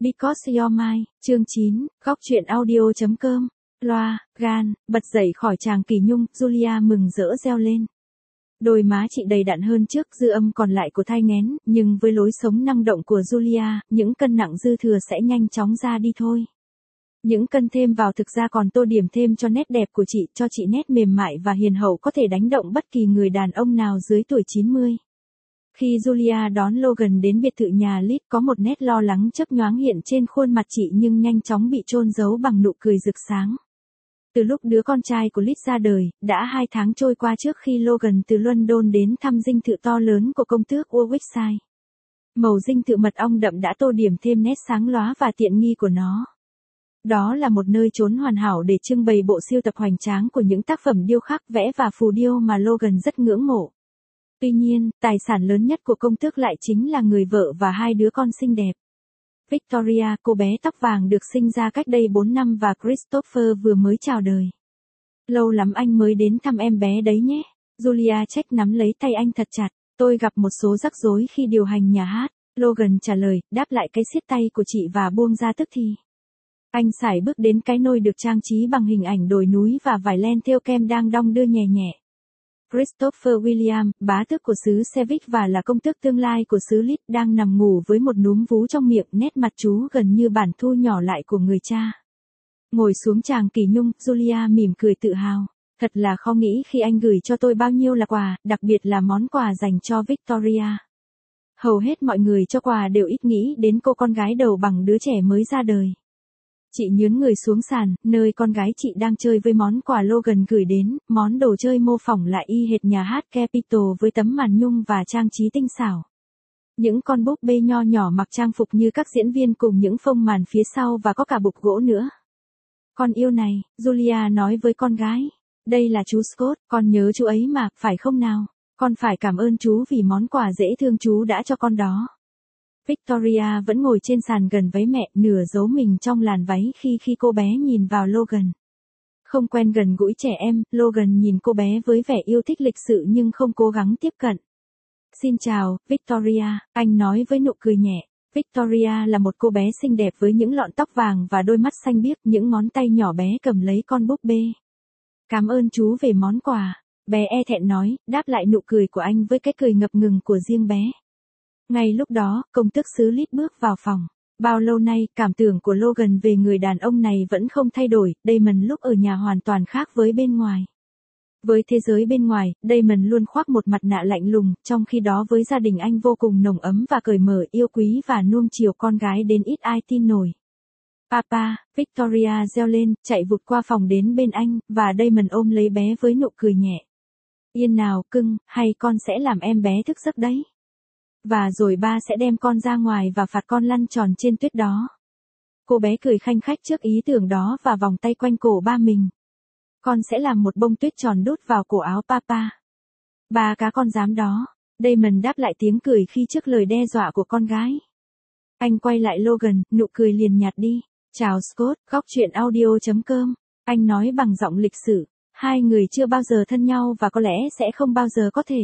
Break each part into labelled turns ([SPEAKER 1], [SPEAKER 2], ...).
[SPEAKER 1] Because You're Mine, chương 9, góc truyện audio.com, loa, gan, bật dậy khỏi tràng kỳ nhung, Julia mừng rỡ reo lên. Đôi má chị đầy đặn hơn trước, dư âm còn lại của thai nghén, nhưng với lối sống năng động của Julia, những cân nặng dư thừa sẽ nhanh chóng ra đi thôi. Những cân thêm vào thực ra còn tô điểm thêm cho nét đẹp của chị, cho chị nét mềm mại và hiền hậu có thể đánh động bất kỳ người đàn ông nào dưới tuổi 90. Khi Julia đón Logan đến biệt thự nhà Liz, có một nét lo lắng chớp nhoáng hiện trên khuôn mặt chị nhưng nhanh chóng bị chôn giấu bằng nụ cười rực sáng. Từ lúc đứa con trai của Liz ra đời, đã 2 tháng trôi qua trước khi Logan từ London đến thăm dinh thự to lớn của công tước Warwickshire. Màu dinh thự mật ong đậm đã tô điểm thêm nét sáng lóa và tiện nghi của nó. Đó là một nơi trốn hoàn hảo để trưng bày bộ sưu tập hoành tráng của những tác phẩm điêu khắc vẽ và phù điêu mà Logan rất ngưỡng mộ. Tuy nhiên, tài sản lớn nhất của công tước lại chính là người vợ và 2 đứa con xinh đẹp. Victoria, cô bé tóc vàng được sinh ra cách đây 4 năm và Christopher vừa mới chào đời. Lâu lắm anh mới đến thăm em bé đấy nhé. Julia Check nắm lấy tay anh thật chặt. Tôi gặp một số rắc rối khi điều hành nhà hát. Logan trả lời, đáp lại cái siết tay của chị và buông ra tức thì. Anh sải bước đến cái nôi được trang trí bằng hình ảnh đồi núi và vải len thêu kem đang đong đưa nhẹ nhẹ. Christopher William, bá tước của xứ Sevich và là công tước tương lai của xứ Leeds, đang nằm ngủ với một núm vú trong miệng, nét mặt chú gần như bản thu nhỏ lại của người cha. Ngồi xuống tràng kỳ nhung, Julia mỉm cười tự hào. Thật là khó nghĩ khi anh gửi cho tôi bao nhiêu là quà, đặc biệt là món quà dành cho Victoria. Hầu hết mọi người cho quà đều ít nghĩ đến cô con gái đầu bằng đứa trẻ mới ra đời. Chị nhướn người xuống sàn, nơi con gái chị đang chơi với món quà Logan gửi đến, món đồ chơi mô phỏng lại y hệt nhà hát Capitol với tấm màn nhung và trang trí tinh xảo. Những con búp bê nho nhỏ mặc trang phục như các diễn viên cùng những phông màn phía sau và có cả bục gỗ nữa. Con yêu này, Julia nói với con gái. Đây là chú Scott, con nhớ chú ấy mà, phải không nào? Con phải cảm ơn chú vì món quà dễ thương chú đã cho con đó. Victoria vẫn ngồi trên sàn gần váy mẹ, nửa giấu mình trong làn váy khi cô bé nhìn vào Logan. Không quen gần gũi trẻ em, Logan nhìn cô bé với vẻ yêu thích lịch sự nhưng không cố gắng tiếp cận. Xin chào, Victoria, anh nói với nụ cười nhẹ. Victoria là một cô bé xinh đẹp với những lọn tóc vàng và đôi mắt xanh biếc, những ngón tay nhỏ bé cầm lấy con búp bê. Cảm ơn chú về món quà, bé e thẹn nói, đáp lại nụ cười của anh với cái cười ngập ngừng của riêng bé. Ngay lúc đó, công tước xứ Leeds bước vào phòng. Bao lâu nay, cảm tưởng của Logan về người đàn ông này vẫn không thay đổi, Damon lúc ở nhà hoàn toàn khác với bên ngoài. Với thế giới bên ngoài, Damon luôn khoác một mặt nạ lạnh lùng, trong khi đó với gia đình anh vô cùng nồng ấm và cởi mở, yêu quý và nuông chiều con gái đến ít ai tin nổi. Papa, Victoria reo lên, chạy vụt qua phòng đến bên anh, và Damon ôm lấy bé với nụ cười nhẹ. Yên nào, cưng, hay con sẽ làm em bé thức giấc đấy. Và rồi ba sẽ đem con ra ngoài và phạt con lăn tròn trên tuyết đó. Cô bé cười khanh khách trước ý tưởng đó và vòng tay quanh cổ ba mình. Con sẽ làm một bông tuyết tròn đút vào cổ áo papa. Ba cá con dám đó. Damon đáp lại tiếng cười khi trước lời đe dọa của con gái. Anh quay lại Logan, nụ cười liền nhạt đi. Chào Scott, góc truyện audio.com. Anh nói bằng giọng lịch sự. Hai người chưa bao giờ thân nhau và có lẽ sẽ không bao giờ có thể.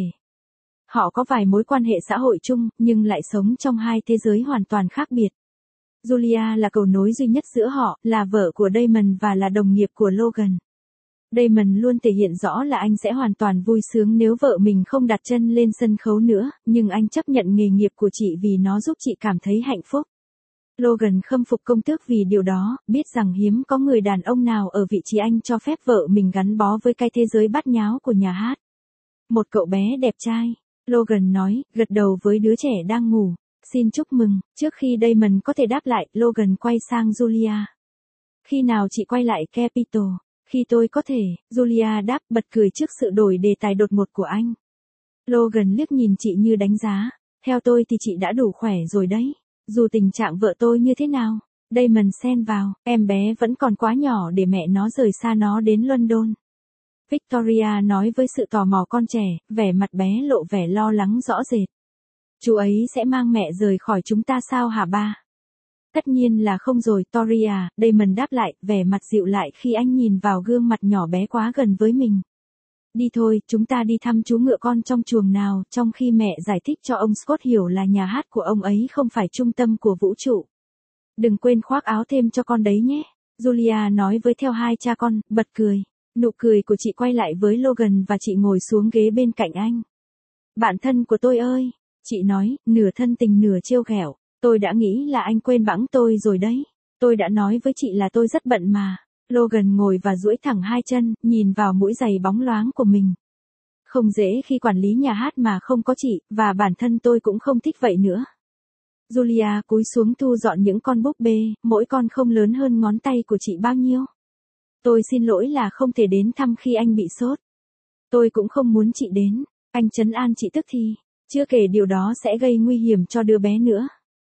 [SPEAKER 1] Họ có vài mối quan hệ xã hội chung, nhưng lại sống trong 2 thế giới hoàn toàn khác biệt. Julia là cầu nối duy nhất giữa họ, là vợ của Damon và là đồng nghiệp của Logan. Damon luôn thể hiện rõ là anh sẽ hoàn toàn vui sướng nếu vợ mình không đặt chân lên sân khấu nữa, nhưng anh chấp nhận nghề nghiệp của chị vì nó giúp chị cảm thấy hạnh phúc. Logan khâm phục công tước vì điều đó, biết rằng hiếm có người đàn ông nào ở vị trí anh cho phép vợ mình gắn bó với cái thế giới bát nháo của nhà hát. Một cậu bé đẹp trai. Logan nói, gật đầu với đứa trẻ đang ngủ. Xin chúc mừng. Trước khi Damon có thể đáp lại, Logan quay sang Julia. Khi nào chị quay lại Capitol? Khi tôi có thể, Julia đáp bật cười trước sự đổi đề tài đột ngột của anh. Logan liếc nhìn chị như đánh giá. Theo tôi thì chị đã đủ khỏe rồi đấy. Dù tình trạng vợ tôi như thế nào. Damon xen vào, em bé vẫn còn quá nhỏ để mẹ nó rời xa nó đến London. Victoria nói với sự tò mò con trẻ, vẻ mặt bé lộ vẻ lo lắng rõ rệt. Chú ấy sẽ mang mẹ rời khỏi chúng ta sao hả ba? Tất nhiên là không rồi Toria, Damon đáp lại, vẻ mặt dịu lại khi anh nhìn vào gương mặt nhỏ bé quá gần với mình. Đi thôi, chúng ta đi thăm chú ngựa con trong chuồng nào, trong khi mẹ giải thích cho ông Scott hiểu là nhà hát của ông ấy không phải trung tâm của vũ trụ. Đừng quên khoác áo thêm cho con đấy nhé. Julia nói với theo hai cha con, bật cười. Nụ cười của chị quay lại với Logan và chị ngồi xuống ghế bên cạnh anh. Bạn thân của tôi ơi, chị nói, nửa thân tình nửa trêu ghẹo, tôi đã nghĩ là anh quên bẵng tôi rồi đấy. Tôi đã nói với chị là tôi rất bận mà. Logan ngồi và duỗi thẳng hai chân, nhìn vào mũi giày bóng loáng của mình. Không dễ khi quản lý nhà hát mà không có chị, và bản thân tôi cũng không thích vậy nữa. Julia cúi xuống thu dọn những con búp bê, mỗi con không lớn hơn ngón tay của chị bao nhiêu. Tôi xin lỗi là không thể đến thăm khi anh bị sốt. Tôi cũng không muốn chị đến. Anh trấn an chị tức thì. Chưa kể điều đó sẽ gây nguy hiểm cho đứa bé nữa.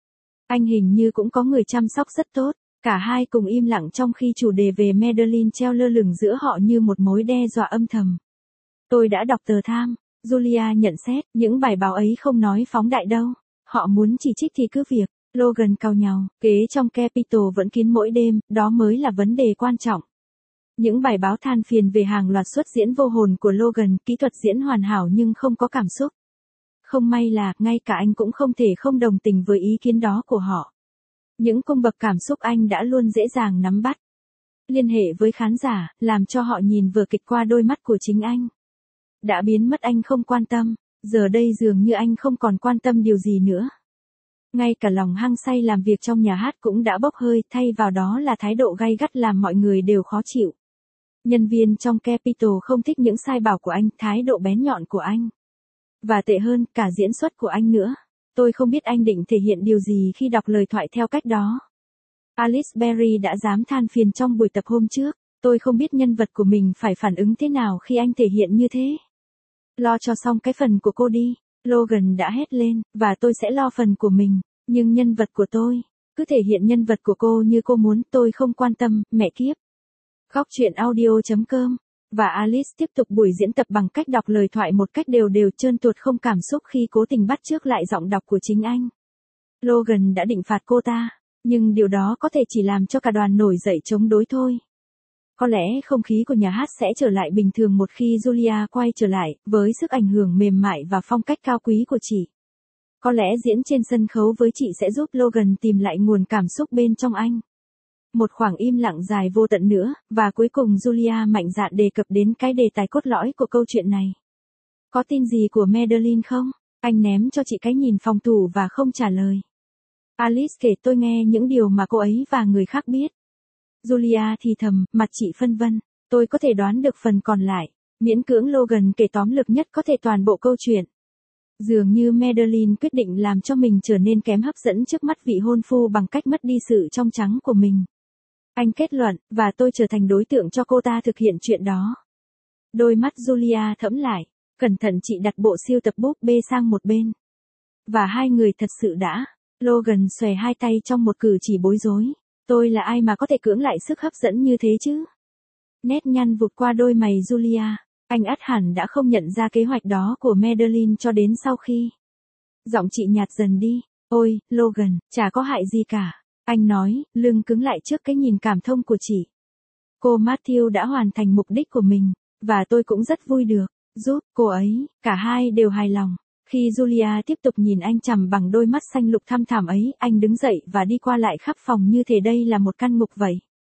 [SPEAKER 1] Anh hình như cũng có người chăm sóc rất tốt. Cả hai cùng im lặng trong khi chủ đề về Madeline treo lơ lửng giữa họ như một mối đe dọa âm thầm. Tôi đã đọc tờ Tham. Julia nhận xét, những bài báo ấy không nói phóng đại đâu. Họ muốn chỉ trích thì cứ việc. Logan cau nhàu, kế trong Capitol vẫn kín mỗi đêm, đó mới là vấn đề quan trọng. Những bài báo than phiền về hàng loạt suất diễn vô hồn của Logan, kỹ thuật diễn hoàn hảo nhưng không có cảm xúc. Không may là, ngay cả anh cũng không thể không đồng tình với ý kiến đó của họ. Những cung bậc cảm xúc anh đã luôn dễ dàng nắm bắt. Liên hệ với khán giả, làm cho họ nhìn vở kịch qua đôi mắt của chính anh. Đã biến mất anh không quan tâm, giờ đây dường như anh không còn quan tâm điều gì nữa. Ngay cả lòng hăng say làm việc trong nhà hát cũng đã bốc hơi, thay vào đó là thái độ gay gắt làm mọi người đều khó chịu. Nhân viên trong Capitol không thích những sai bảo của anh, thái độ bén nhọn của anh. Và tệ hơn, cả diễn xuất của anh nữa. Tôi không biết anh định thể hiện điều gì khi đọc lời thoại theo cách đó. Alice Berry đã dám than phiền trong buổi tập hôm trước. Tôi không biết nhân vật của mình phải phản ứng thế nào khi anh thể hiện như thế. Lo cho xong cái phần của cô đi. Logan đã hét lên, và tôi sẽ lo phần của mình. Nhưng nhân vật của tôi, cứ thể hiện nhân vật của cô như cô muốn, tôi không quan tâm, mẹ kiếp. Góc truyện audio.com. Và Alice tiếp tục buổi diễn tập bằng cách đọc lời thoại một cách đều đều trơn tuột không cảm xúc khi cố tình bắt chước lại giọng đọc của chính anh. Logan đã định phạt cô ta, nhưng điều đó có thể chỉ làm cho cả đoàn nổi dậy chống đối thôi. Có lẽ không khí của nhà hát sẽ trở lại bình thường một khi Julia quay trở lại, với sức ảnh hưởng mềm mại và phong cách cao quý của chị. Có lẽ diễn trên sân khấu với chị sẽ giúp Logan tìm lại nguồn cảm xúc bên trong anh. Một khoảng im lặng dài vô tận nữa, và cuối cùng Julia mạnh dạn đề cập đến cái đề tài cốt lõi của câu chuyện này. Có tin gì của Madeline không? Anh ném cho chị cái nhìn phòng thủ và không trả lời. Alice kể tôi nghe những điều mà cô ấy và người khác biết. Julia thì thầm, mặt chị phân vân. Tôi có thể đoán được phần còn lại. Miễn cưỡng Logan kể tóm lược nhất có thể toàn bộ câu chuyện. Dường như Madeline quyết định làm cho mình trở nên kém hấp dẫn trước mắt vị hôn phu bằng cách mất đi sự trong trắng của mình. Anh kết luận, và tôi trở thành đối tượng cho cô ta thực hiện chuyện đó. Đôi mắt Julia thẫm lại. Cẩn thận chị đặt bộ siêu tập búp bê sang một bên. Và hai người thật sự đã. Logan xòe hai tay trong một cử chỉ bối rối. Tôi là ai mà có thể cưỡng lại sức hấp dẫn như thế chứ? Nét nhăn vụt qua đôi mày Julia. Anh ắt hẳn đã không nhận ra kế hoạch đó của Madeline cho đến sau khi. Giọng chị nhạt dần đi. Ôi, Logan, chả có hại gì cả. Anh nói, lưng cứng lại trước cái nhìn cảm thông của chị. Cô Matthew đã hoàn thành mục đích của mình, và tôi cũng rất vui được giúp cô ấy. Cả hai đều hài lòng. Khi Julia tiếp tục nhìn anh chằm bằng đôi mắt xanh lục thăm thẳm ấy, anh đứng dậy và đi qua lại khắp phòng như thể đây là một căn ngục vậy.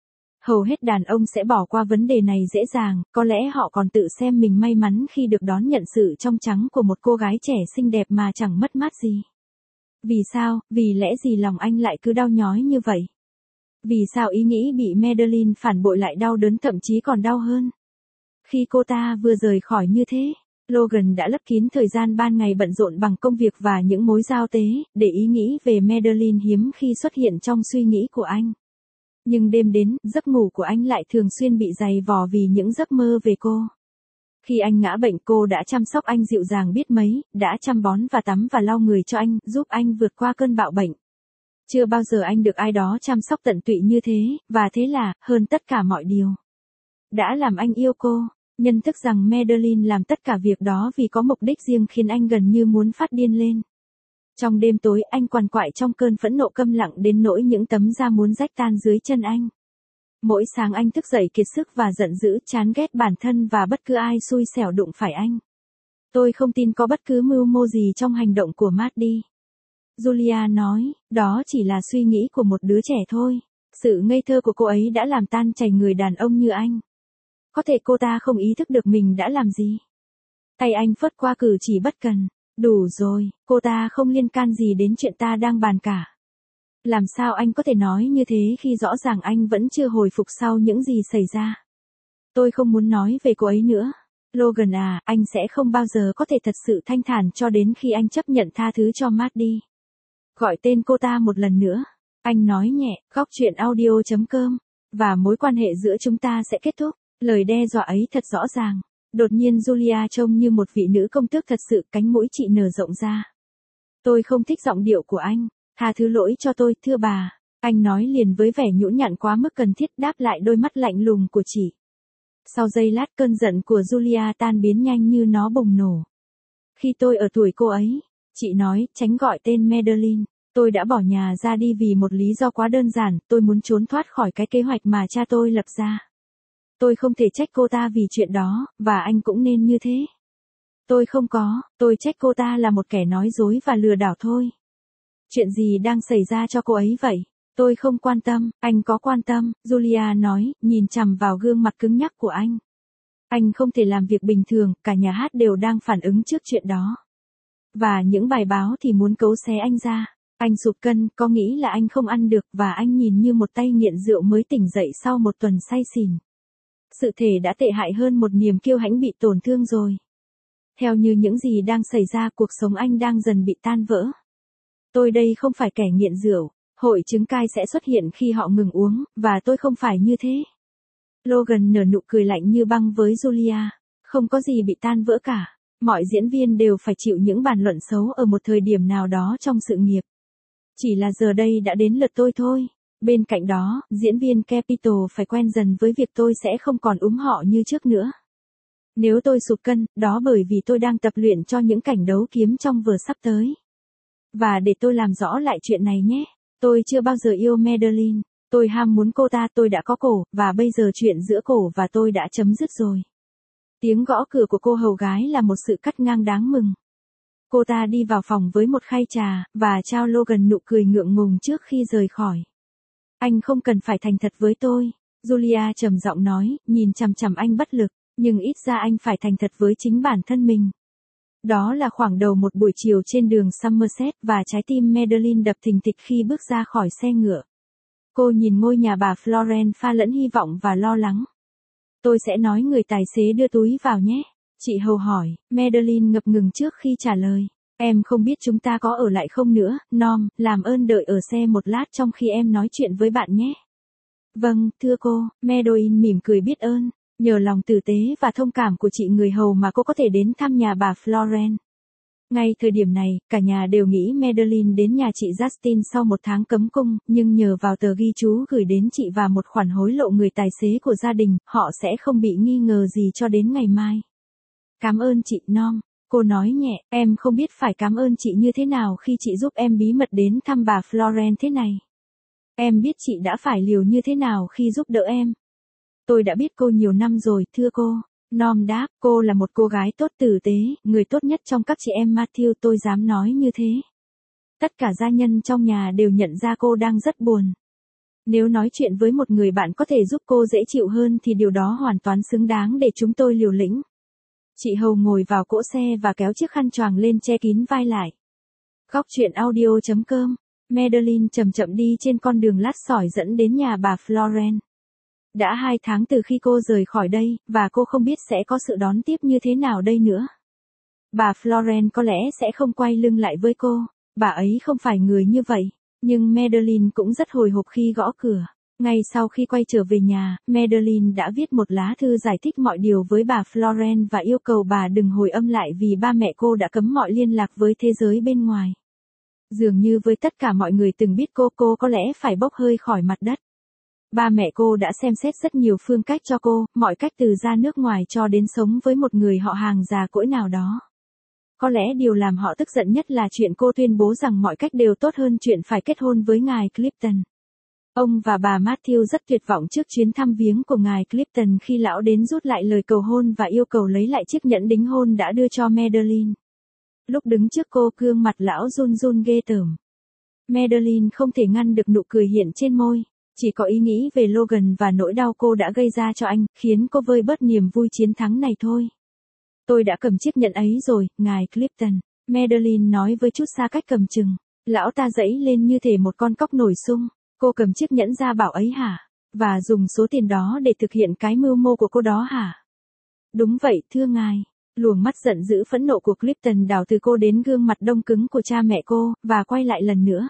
[SPEAKER 1] Hầu hết đàn ông sẽ bỏ qua vấn đề này dễ dàng, có lẽ họ còn tự xem mình may mắn khi được đón nhận sự trong trắng của một cô gái trẻ xinh đẹp mà chẳng mất mát gì. Vì sao, vì lẽ gì lòng anh lại cứ đau nhói như vậy? Vì sao ý nghĩ bị Madeline phản bội lại đau đớn thậm chí còn đau hơn? Khi cô ta vừa rời khỏi như thế, Logan đã lấp kín thời gian ban ngày bận rộn bằng công việc và những mối giao tế, để ý nghĩ về Madeline hiếm khi xuất hiện trong suy nghĩ của anh. Nhưng đêm đến, giấc ngủ của anh lại thường xuyên bị dày vò vì những giấc mơ về cô. Khi anh ngã bệnh cô đã chăm sóc anh dịu dàng biết mấy, đã chăm bón và tắm và lau người cho anh, giúp anh vượt qua cơn bạo bệnh. Chưa bao giờ anh được ai đó chăm sóc tận tụy như thế, và thế là, hơn tất cả mọi điều, đã làm anh yêu cô. Nhận thức rằng Madeline làm tất cả việc đó vì có mục đích riêng khiến anh gần như muốn phát điên lên. Trong đêm tối anh quằn quại trong cơn phẫn nộ câm lặng đến nỗi những tấm da muốn rách tan dưới chân anh. Mỗi sáng anh thức dậy kiệt sức và giận dữ, chán ghét bản thân và bất cứ ai xui xẻo đụng phải anh. Tôi không tin có bất cứ mưu mô gì trong hành động của Maddie. Julia nói, đó chỉ là suy nghĩ của một đứa trẻ thôi. Sự ngây thơ của cô ấy đã làm tan chảy người đàn ông như anh. Có thể cô ta không ý thức được mình đã làm gì. Tay anh phớt qua cử chỉ bất cần. Đủ rồi, cô ta không liên can gì đến chuyện ta đang bàn cả. Làm sao anh có thể nói như thế khi rõ ràng anh vẫn chưa hồi phục sau những gì xảy ra. Tôi không muốn nói về cô ấy nữa. Logan à, anh sẽ không bao giờ có thể thật sự thanh thản cho đến khi anh chấp nhận tha thứ cho Maddie. Gọi tên cô ta một lần nữa. Anh nói nhẹ, góc chuyện audio.com. Và mối quan hệ giữa chúng ta sẽ kết thúc. Lời đe dọa ấy thật rõ ràng. Đột nhiên Julia trông như một vị nữ công tước thật sự, cánh mũi chị nở rộng ra. Tôi không thích giọng điệu của anh. Tha thứ lỗi cho tôi, thưa bà. Anh nói liền với vẻ nhũn nhặn quá mức cần thiết, đáp lại đôi mắt lạnh lùng của chị. Sau giây lát cơn giận của Julia tan biến nhanh như nó bùng nổ. Khi tôi ở tuổi cô ấy, chị nói, tránh gọi tên Madeline. Tôi đã bỏ nhà ra đi vì một lý do quá đơn giản, tôi muốn trốn thoát khỏi cái kế hoạch mà cha tôi lập ra. Tôi không thể trách cô ta vì chuyện đó, và anh cũng nên như thế. Tôi trách cô ta là một kẻ nói dối và lừa đảo thôi. Chuyện gì đang xảy ra cho cô ấy vậy? Tôi không quan tâm, anh có quan tâm, Julia nói, nhìn chằm vào gương mặt cứng nhắc của anh. Anh không thể làm việc bình thường, cả nhà hát đều đang phản ứng trước chuyện đó. Và những bài báo thì muốn cấu xé anh ra. Anh sụt cân, có nghĩ là anh không ăn được và anh nhìn như một tay nghiện rượu mới tỉnh dậy sau một tuần say xỉn. Sự thể đã tệ hại hơn một niềm kiêu hãnh bị tổn thương rồi. Theo như những gì đang xảy ra, cuộc sống anh đang dần bị tan vỡ. Tôi đây không phải kẻ nghiện rượu. Hội chứng cai sẽ xuất hiện khi họ ngừng uống, và tôi không phải như thế. Logan nở nụ cười lạnh như băng với Julia. Không có gì bị tan vỡ cả. Mọi diễn viên đều phải chịu những bàn luận xấu ở một thời điểm nào đó trong sự nghiệp. Chỉ là giờ đây đã đến lượt tôi thôi. Bên cạnh đó, diễn viên Capitol phải quen dần với việc tôi sẽ không còn họ như trước nữa. Nếu tôi sụt cân, đó bởi vì tôi đang tập luyện cho những cảnh đấu kiếm trong vở sắp tới. Và để tôi làm rõ lại chuyện này nhé. Tôi chưa bao giờ yêu Madeline. Tôi ham muốn cô ta, tôi đã có cổ, và bây giờ chuyện giữa cổ và tôi đã chấm dứt rồi. Tiếng gõ cửa của cô hầu gái là một sự cắt ngang đáng mừng. Cô ta đi vào phòng với một khay trà, và trao Logan nụ cười ngượng ngùng trước khi rời khỏi. Anh không cần phải thành thật với tôi, Julia trầm giọng nói, nhìn chằm chằm anh bất lực, nhưng ít ra anh phải thành thật với chính bản thân mình. Đó là khoảng đầu một buổi chiều trên đường Somerset và trái tim Madeline đập thình thịch khi bước ra khỏi xe ngựa. Cô nhìn ngôi nhà bà Florence pha lẫn hy vọng và lo lắng. Tôi sẽ nói người tài xế đưa túi vào nhé. Chị hầu hỏi, Madeline ngập ngừng trước khi trả lời. Em không biết chúng ta có ở lại không nữa, Norm, làm ơn đợi ở xe một lát trong khi em nói chuyện với bạn nhé. Vâng, thưa cô, Madeline mỉm cười biết ơn. Nhờ lòng tử tế và thông cảm của chị người hầu mà cô có thể đến thăm nhà bà Florence. Ngay thời điểm này, cả nhà đều nghĩ Madeline đến nhà chị Justin sau một tháng cấm cung, nhưng nhờ vào tờ ghi chú gửi đến chị và một khoản hối lộ người tài xế của gia đình, họ sẽ không bị nghi ngờ gì cho đến ngày mai. Cảm ơn chị, Norm. Cô nói nhẹ, em không biết phải cảm ơn chị như thế nào khi chị giúp em bí mật đến thăm bà Florence thế này. Em biết chị đã phải liều như thế nào khi giúp đỡ em. Tôi đã biết cô nhiều năm rồi, thưa cô. Norm đáp, cô là một cô gái tốt tử tế, người tốt nhất trong các chị em Matthew, tôi dám nói như thế. Tất cả gia nhân trong nhà đều nhận ra cô đang rất buồn. Nếu nói chuyện với một người bạn có thể giúp cô dễ chịu hơn thì điều đó hoàn toàn xứng đáng để chúng tôi liều lĩnh. Chị hầu ngồi vào cỗ xe và kéo chiếc khăn choàng lên che kín vai lại. Góc chuyện audio.com. Madeline chậm chậm đi trên con đường lát sỏi dẫn đến nhà bà Florence. Đã 2 tháng từ khi cô rời khỏi đây, và cô không biết sẽ có sự đón tiếp như thế nào đây nữa. Bà Florence có lẽ sẽ không quay lưng lại với cô, bà ấy không phải người như vậy, nhưng Madeline cũng rất hồi hộp khi gõ cửa. Ngay sau khi quay trở về nhà, Madeline đã viết một lá thư giải thích mọi điều với bà Florence và yêu cầu bà đừng hồi âm lại vì ba mẹ cô đã cấm mọi liên lạc với thế giới bên ngoài. Dường như với tất cả mọi người từng biết cô có lẽ phải bốc hơi khỏi mặt đất. Ba mẹ cô đã xem xét rất nhiều phương cách cho cô, mọi cách từ ra nước ngoài cho đến sống với một người họ hàng già cỗi nào đó. Có lẽ điều làm họ tức giận nhất là chuyện cô tuyên bố rằng mọi cách đều tốt hơn chuyện phải kết hôn với ngài Clifton. Ông và bà Matthew rất tuyệt vọng trước chuyến thăm viếng của ngài Clifton khi lão đến rút lại lời cầu hôn và yêu cầu lấy lại chiếc nhẫn đính hôn đã đưa cho Madeline. Lúc đứng trước cô, gương mặt lão run run ghê tởm. Madeline không thể ngăn được nụ cười hiện trên môi. Chỉ có ý nghĩ về Logan và nỗi đau cô đã gây ra cho anh, khiến cô vơi bớt niềm vui chiến thắng này thôi. Tôi đã cầm chiếc nhẫn ấy rồi, ngài Clifton. Madeline nói với chút xa cách cầm chừng. Lão ta giãy lên như thể một con cóc nổi sung. Cô cầm chiếc nhẫn ra bảo ấy hả? Và dùng số tiền đó để thực hiện cái mưu mô của cô đó hả? Đúng vậy, thưa ngài. Luồng mắt giận dữ phẫn nộ của Clifton đảo từ cô đến gương mặt đông cứng của cha mẹ cô, và quay lại lần nữa.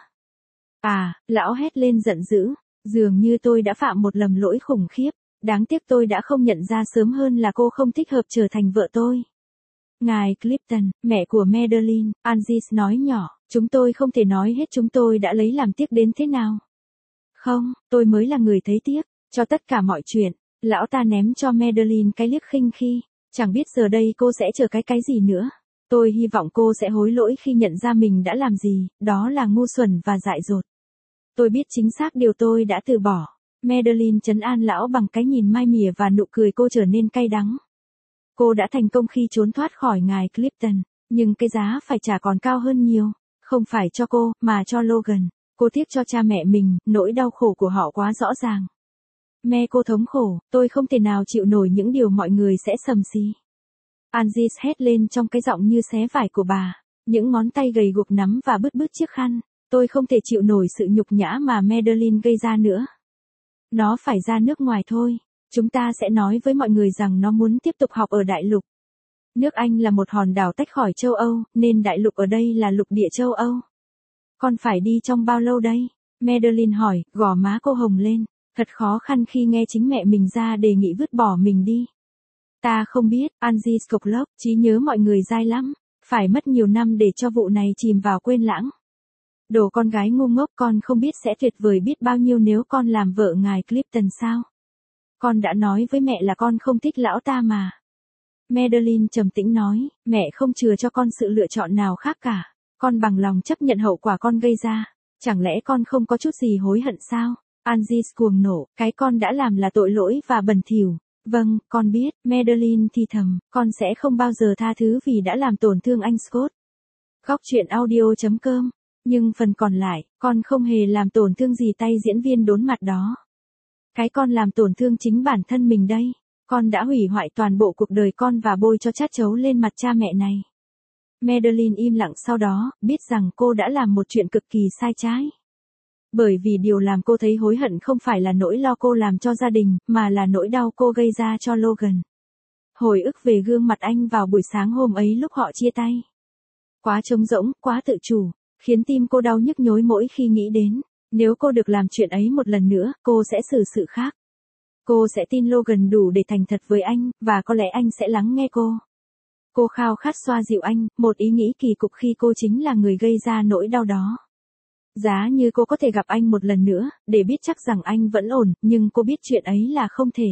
[SPEAKER 1] À, lão hét lên giận dữ. Dường như tôi đã phạm một lầm lỗi khủng khiếp. Đáng tiếc tôi đã không nhận ra sớm hơn là cô không thích hợp trở thành vợ tôi. Ngài Clifton, mẹ của Madeline, Angie nói nhỏ, chúng tôi không thể nói hết chúng tôi đã lấy làm tiếc đến thế nào. Không, tôi mới là người thấy tiếc, cho tất cả mọi chuyện. Lão ta ném cho Madeline cái liếc khinh khi, chẳng biết giờ đây cô sẽ chờ cái gì nữa. Tôi hy vọng cô sẽ hối lỗi khi nhận ra mình đã làm gì, đó là ngu xuẩn và dại dột. Tôi biết chính xác điều tôi đã từ bỏ. Madeline trấn an lão bằng cái nhìn mai mỉa và nụ cười cô trở nên cay đắng. Cô đã thành công khi trốn thoát khỏi ngài Clifton, nhưng cái giá phải trả còn cao hơn nhiều, không phải cho cô, mà cho Logan. Cô tiếc cho cha mẹ mình, nỗi đau khổ của họ quá rõ ràng. Mẹ cô thống khổ, tôi không thể nào chịu nổi những điều mọi người sẽ sầm xì. Angie hét lên trong cái giọng như xé vải của bà, những ngón tay gầy guộc nắm và bứt bứt chiếc khăn. Tôi không thể chịu nổi sự nhục nhã mà Madeline gây ra nữa. Nó phải ra nước ngoài thôi. Chúng ta sẽ nói với mọi người rằng nó muốn tiếp tục học ở đại lục. Nước Anh là một hòn đảo tách khỏi châu Âu, nên đại lục ở đây là lục địa châu Âu. Con phải đi trong bao lâu đây? Madeline hỏi, gò má cô hồng lên. Thật khó khăn khi nghe chính mẹ mình ra đề nghị vứt bỏ mình đi. Ta không biết, Angie Scotlock, trí nhớ mọi người dai lắm. Phải mất nhiều năm để cho vụ này chìm vào quên lãng. Đồ con gái ngu ngốc, con không biết sẽ tuyệt vời biết bao nhiêu nếu con làm vợ ngài Clifton sao? Con đã nói với mẹ là con không thích lão ta mà. Madeline trầm tĩnh nói, mẹ không chừa cho con sự lựa chọn nào khác cả. Con bằng lòng chấp nhận hậu quả con gây ra. Chẳng lẽ con không có chút gì hối hận sao? Angie cuồng nổ, cái con đã làm là tội lỗi và bẩn thỉu. Vâng, con biết, Madeline thì thầm, con sẽ không bao giờ tha thứ vì đã làm tổn thương anh Scott. Góc truyện audio.com. Nhưng phần còn lại, con không hề làm tổn thương gì tay diễn viên đốn mặt đó. Cái con làm tổn thương chính bản thân mình đây. Con đã hủy hoại toàn bộ cuộc đời con và bôi cho chát chấu lên mặt cha mẹ này. Madeline im lặng sau đó, biết rằng cô đã làm một chuyện cực kỳ sai trái. Bởi vì điều làm cô thấy hối hận không phải là nỗi lo cô làm cho gia đình, mà là nỗi đau cô gây ra cho Logan. Hồi ức về gương mặt anh vào buổi sáng hôm ấy lúc họ chia tay. Quá trống rỗng, quá tự chủ, khiến tim cô đau nhức nhối mỗi khi nghĩ đến. Nếu cô được làm chuyện ấy một lần nữa, cô sẽ xử sự khác. Cô sẽ tin Logan đủ để thành thật với anh, và có lẽ anh sẽ lắng nghe cô. Cô khao khát xoa dịu anh, một ý nghĩ kỳ cục khi cô chính là người gây ra nỗi đau đó. Giá như cô có thể gặp anh một lần nữa, để biết chắc rằng anh vẫn ổn, nhưng cô biết chuyện ấy là không thể.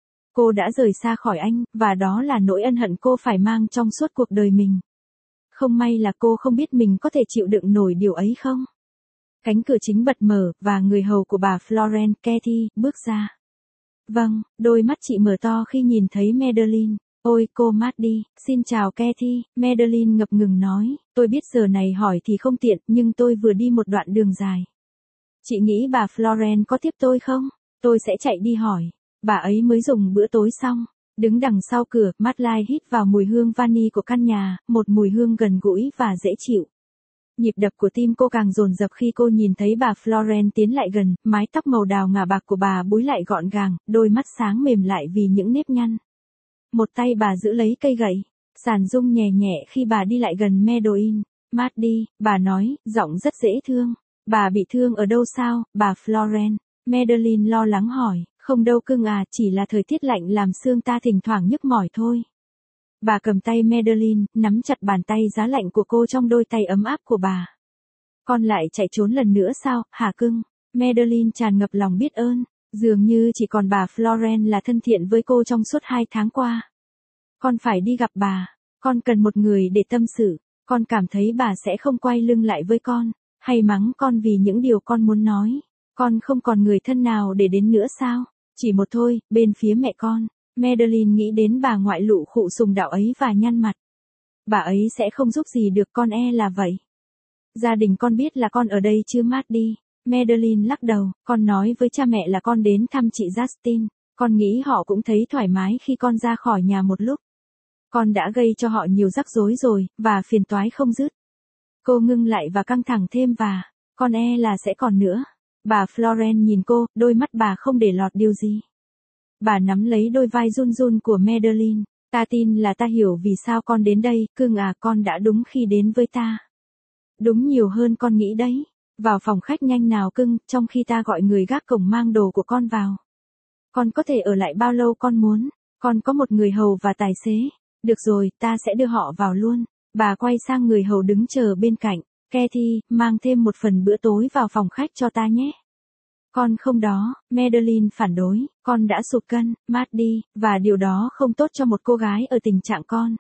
[SPEAKER 1] Cô đã rời xa khỏi anh, và đó là nỗi ân hận cô phải mang trong suốt cuộc đời mình. Không may là cô không biết mình có thể chịu đựng nổi điều ấy không? Cánh cửa chính bật mở, và người hầu của bà Florence, Kathy, bước ra. Vâng, đôi mắt chị mở to khi nhìn thấy Madeline. Ôi, cô Maddie, xin chào Kathy, Madeline ngập ngừng nói, tôi biết giờ này hỏi thì không tiện, nhưng tôi vừa đi một đoạn đường dài. Chị nghĩ bà Florence có tiếp tôi không? Tôi sẽ chạy đi hỏi. Bà ấy mới dùng bữa tối xong. Đứng đằng sau cửa, Madeline hít vào mùi hương vani của căn nhà, một mùi hương gần gũi và dễ chịu. Nhịp đập của tim cô càng dồn dập khi cô nhìn thấy bà Florence tiến lại gần, mái tóc màu đào ngà bạc của bà búi lại gọn gàng, đôi mắt sáng mềm lại vì những nếp nhăn. Một tay bà giữ lấy cây gậy, sàn rung nhẹ nhẹ khi bà đi lại gần Madeline. Maddie, bà nói, giọng rất dễ thương. Bà bị thương ở đâu sao, bà Florence? Madeline lo lắng hỏi, không đâu cưng à, chỉ là thời tiết lạnh làm xương ta thỉnh thoảng nhức mỏi thôi. Bà cầm tay Madeline, nắm chặt bàn tay giá lạnh của cô trong đôi tay ấm áp của bà. Con lại chạy trốn lần nữa sao, hả cưng? Madeline tràn ngập lòng biết ơn. Dường như chỉ còn bà Florence là thân thiện với cô trong suốt 2 tháng qua. Con phải đi gặp bà. Con cần một người để tâm sự. Con cảm thấy bà sẽ không quay lưng lại với con, hay mắng con vì những điều con muốn nói. Con không còn người thân nào để đến nữa sao? Chỉ một thôi, bên phía mẹ con. Madeline nghĩ đến bà ngoại lụ khụ sùng đạo ấy và nhăn mặt. Bà ấy sẽ không giúp gì được con là vậy. Gia đình con biết là con ở đây chứ Maddie? Madeline lắc đầu, con nói với cha mẹ là con đến thăm chị Justin. Con nghĩ họ cũng thấy thoải mái khi con ra khỏi nhà một lúc. Con đã gây cho họ nhiều rắc rối rồi, và phiền toái không dứt. Cô ngưng lại và căng thẳng thêm và, con e là sẽ còn nữa. Bà Florence nhìn cô, đôi mắt bà không để lọt điều gì. Bà nắm lấy đôi vai run run của Madeline. Ta tin là ta hiểu vì sao con đến đây, cưng à, con đã đúng khi đến với ta. Đúng nhiều hơn con nghĩ đấy. Vào phòng khách nhanh nào cưng, trong khi ta gọi người gác cổng mang đồ của con vào. Con có thể ở lại bao lâu con muốn, con có một người hầu và tài xế. Được rồi, ta sẽ đưa họ vào luôn. Bà quay sang người hầu đứng chờ bên cạnh. Kathy, mang thêm một phần bữa tối vào phòng khách cho ta nhé. Con không đó, Madeline phản đối, con đã sụt cân, Maddie, và điều đó không tốt cho một cô gái ở tình trạng con.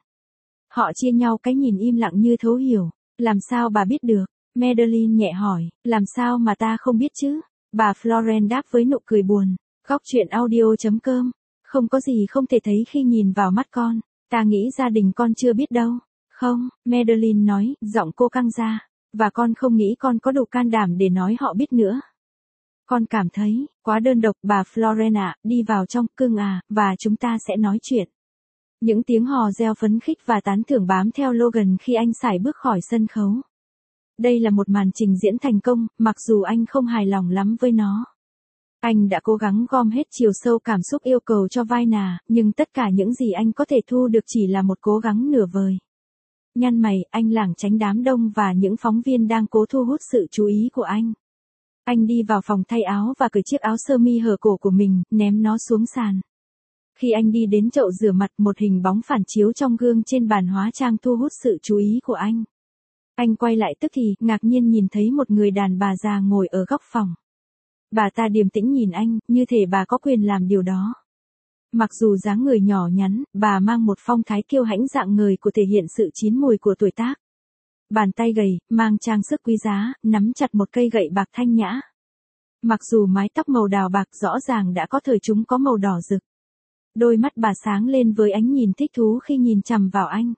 [SPEAKER 1] Họ chia nhau cái nhìn im lặng như thấu hiểu. Làm sao bà biết được? Madeline nhẹ hỏi, làm sao mà ta không biết chứ? Bà Florence đáp với nụ cười buồn. Góc chuyện audio.com. Không có gì không thể thấy khi nhìn vào mắt con. Ta nghĩ gia đình con chưa biết đâu. Không, Madeline nói, giọng cô căng ra. Và con không nghĩ con có đủ can đảm để nói họ biết nữa. Con cảm thấy, quá đơn độc bà Florence ạ, đi vào trong, cưng à, và chúng ta sẽ nói chuyện. Những tiếng hò reo phấn khích và tán thưởng bám theo Logan khi anh sải bước khỏi sân khấu. Đây là một màn trình diễn thành công, mặc dù anh không hài lòng lắm với nó. Anh đã cố gắng gom hết chiều sâu cảm xúc yêu cầu cho vai nà, nhưng tất cả những gì anh có thể thu được chỉ là một cố gắng nửa vời. Nhăn mày, anh lảng tránh đám đông và những phóng viên đang cố thu hút sự chú ý của anh. Anh đi vào phòng thay áo và cởi chiếc áo sơ mi hở cổ của mình, ném nó xuống sàn. Khi anh đi đến chậu rửa mặt, một hình bóng phản chiếu trong gương trên bàn hóa trang thu hút sự chú ý của anh. Anh quay lại tức thì, ngạc nhiên nhìn thấy một người đàn bà già ngồi ở góc phòng. Bà ta điềm tĩnh nhìn anh, như thể bà có quyền làm điều đó. Mặc dù dáng người nhỏ nhắn, bà mang một phong thái kiêu hãnh rạng ngời của thể hiện sự chín mùi của tuổi tác. Bàn tay gầy, mang trang sức quý giá, nắm chặt một cây gậy bạc thanh nhã. Mặc dù mái tóc màu đào bạc rõ ràng đã có thời chúng có màu đỏ rực. Đôi mắt bà sáng lên với ánh nhìn thích thú khi nhìn chằm vào anh.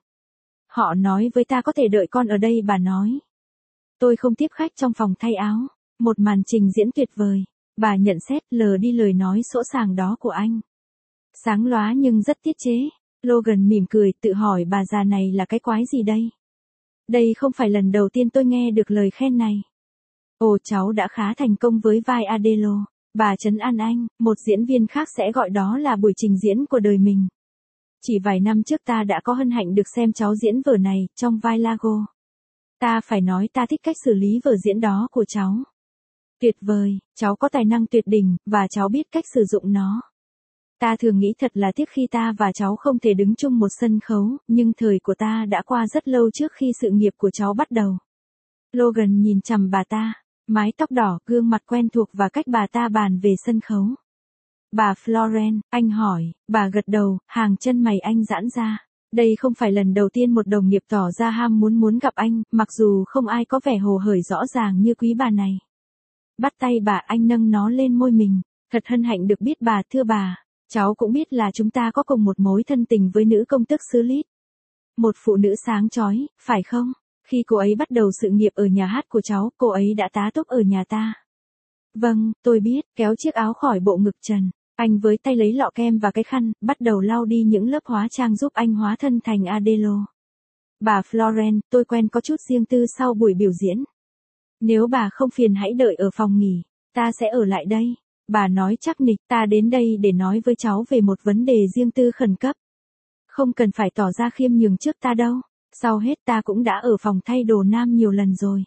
[SPEAKER 1] Họ nói với ta có thể đợi con ở đây, bà nói. Tôi không tiếp khách trong phòng thay áo. Một màn trình diễn tuyệt vời. Bà nhận xét lờ đi lời nói sỗ sàng đó của anh. Sáng lóa nhưng rất tiết chế. Logan mỉm cười, tự hỏi bà già này là cái quái gì đây? Đây không phải lần đầu tiên tôi nghe được lời khen này. Ồ, cháu đã khá thành công với vai Adelo. Bà trấn an anh, một diễn viên khác sẽ gọi đó là buổi trình diễn của đời mình. Chỉ vài năm trước ta đã có hân hạnh được xem cháu diễn vở này, trong vai Lago. Ta phải nói ta thích cách xử lý vở diễn đó của cháu. Tuyệt vời, cháu có tài năng tuyệt đỉnh, và cháu biết cách sử dụng nó. Ta thường nghĩ thật là tiếc khi ta và cháu không thể đứng chung một sân khấu, nhưng thời của ta đã qua rất lâu trước khi sự nghiệp của cháu bắt đầu. Logan nhìn chằm bà ta, mái tóc đỏ, gương mặt quen thuộc và cách bà ta bàn về sân khấu. Bà Florence, anh hỏi, bà gật đầu, hàng chân mày anh giãn ra. Đây không phải lần đầu tiên một đồng nghiệp tỏ ra ham muốn gặp anh, mặc dù không ai có vẻ hồ hởi rõ ràng như quý bà này. Bắt tay bà, anh nâng nó lên môi mình. Thật hân hạnh được biết bà, thưa bà. Cháu cũng biết là chúng ta có cùng một mối thân tình với nữ công tước xứ Leeds. Một phụ nữ sáng chói, phải không? Khi cô ấy bắt đầu sự nghiệp ở nhà hát của cháu, cô ấy đã tá túc ở nhà ta. Vâng, tôi biết, kéo chiếc áo khỏi bộ ngực trần. Anh với tay lấy lọ kem và cái khăn, bắt đầu lau đi những lớp hóa trang giúp anh hóa thân thành Adelo. Bà Florence, tôi quen có chút riêng tư sau buổi biểu diễn. Nếu bà không phiền hãy đợi ở phòng nghỉ, ta sẽ ở lại đây. Bà nói chắc nịch, ta đến đây để nói với cháu về một vấn đề riêng tư khẩn cấp. Không cần phải tỏ ra khiêm nhường trước ta đâu. Sau hết ta cũng đã ở phòng thay đồ nam nhiều lần rồi.